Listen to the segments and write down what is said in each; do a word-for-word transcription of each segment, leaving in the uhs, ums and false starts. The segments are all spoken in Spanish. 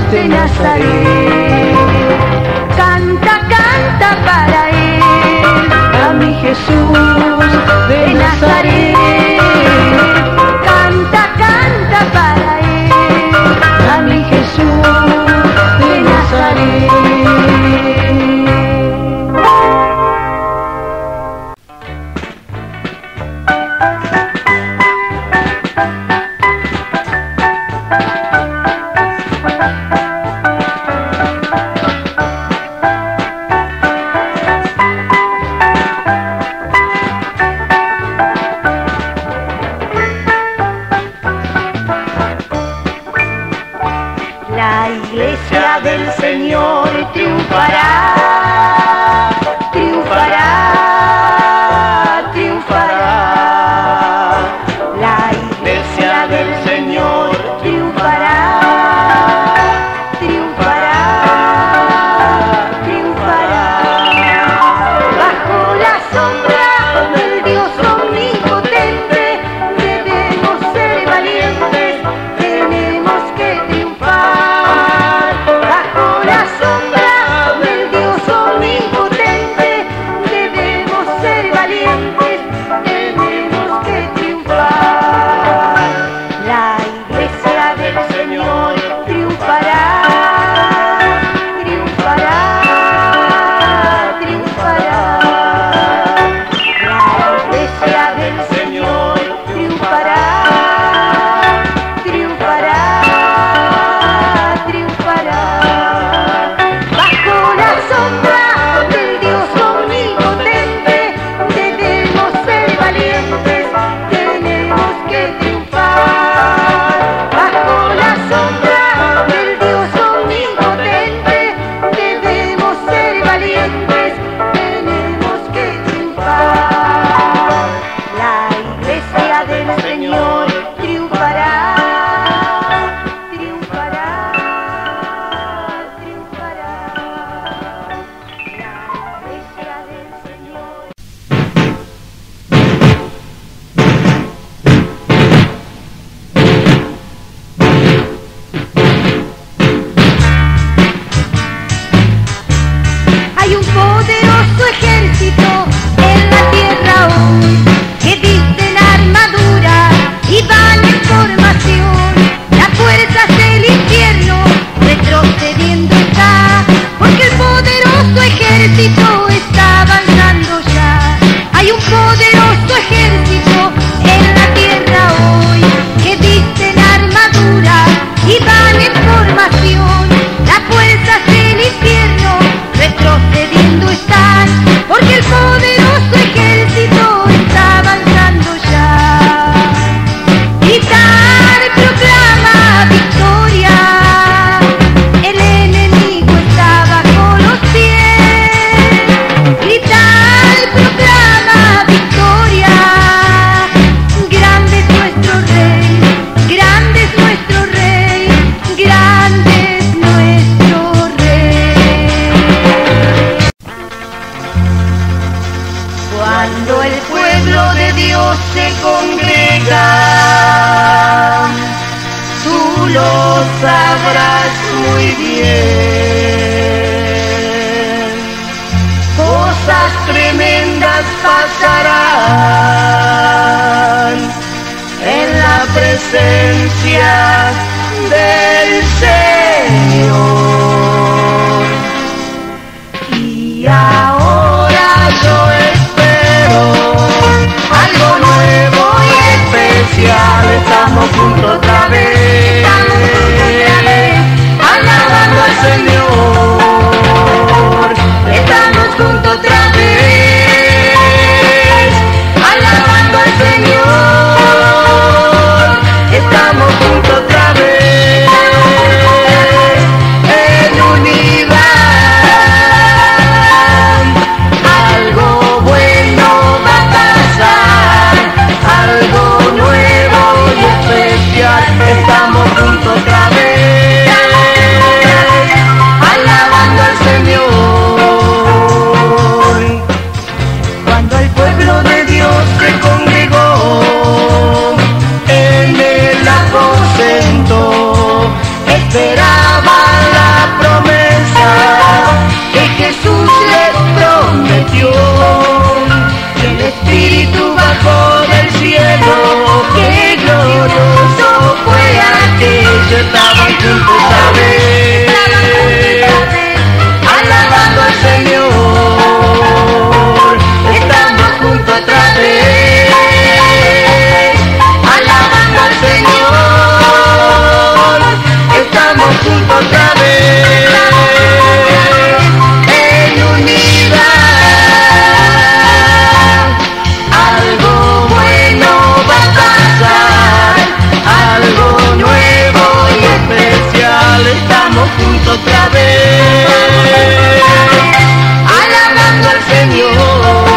de Nazaret. Canta, canta para él, a mi Jesús de Nazaret. Canta, canta para él, a mi Jesús de Nazaret. La iglesia del Señor triunfará, triunfará, triunfará. La iglesia del Señor triunfará, triunfará, triunfará. Bajo la sombra del Dios omnipotente debemos ser valientes, tenemos que triunfar. Sabrás muy bien, cosas tremendas pasarán en la presencia del Señor. Y ahora yo espero algo nuevo y especial. Estamos juntos otra vez, alabando al Señor. Estamos juntos otra vez, alabando al Señor. Estamos juntos otra vez, en unidad. Algo bueno va a pasar, algo nuevo y especial. Estamos juntos otra vez, alabando al Señor. Cuando el pueblo de Dios se congregó en el aposento, esperaban bajó del cielo, qué glorioso fue aquello, estaban juntos a ver, alabando al Señor, estamos juntos otra vez, alabando al Señor, estamos juntos otra vez, en unidad, algo bueno va a pasar, algo nuevo y especial, estamos juntos otra vez, alabando al Señor.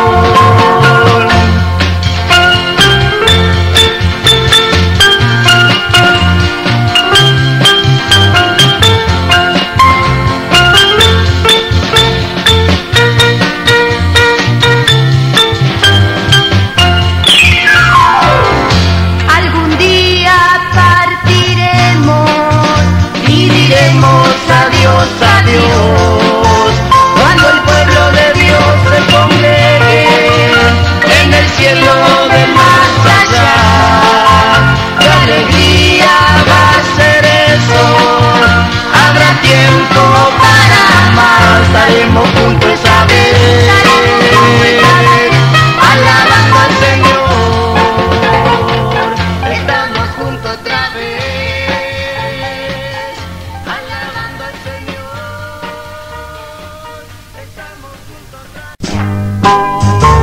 Algún día partiremos y diremos adiós, adiós, Cuando el pueblo de Dios se congregue en el cielo del más allá, qué alegría va a ser eso, habrá tiempo para amar, estaremos juntos a ver, alabando al Señor, estamos juntos otra vez, alabando al Señor, estamos juntos otra vez.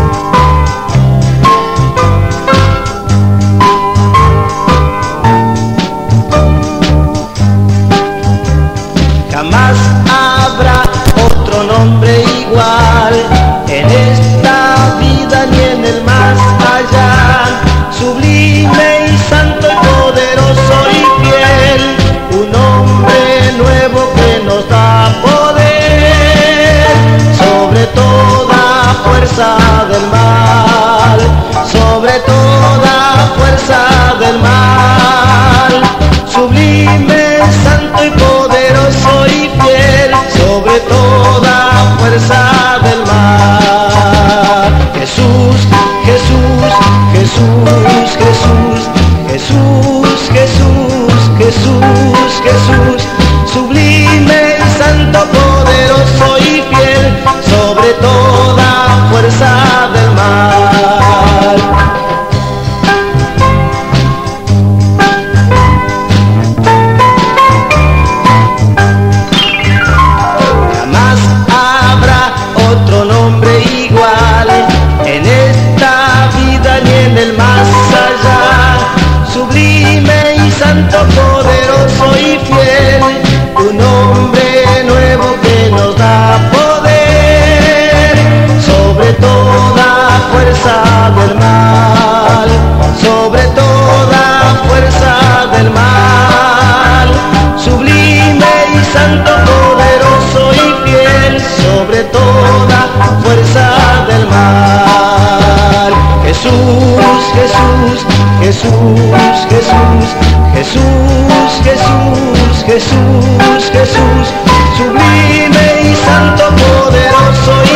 Jamás habrá otro nombre igual en esta vida ni en el más allá, sublime y santo y poderoso y fiel, un hombre nuevo que nos da poder sobre toda fuerza del mal, sobre toda fuerza del mal, sublime, santo y poderoso y fiel, sobre toda fuerza del mal. Jesús, Jesús, Jesús, Jesús, Jesús, Jesús, Jesús, Jesús, sublime y santo, poderoso y fiel, sobre toda fuerza del mal. Jamás habrá otro nombre igual en esta vida ni en el más allá, sublime y santo, poderoso y fiel, un hombre nuevo que nos da poder sobre toda fuerza del mal, sobre toda fuerza del mal, sublime y santo, poderoso y fiel, sobre toda fuerza del mal. Jesús, Jesús, Jesús, Jesús, Jesús, Jesús, Jesús, Jesús, sublime y santo, poderoso y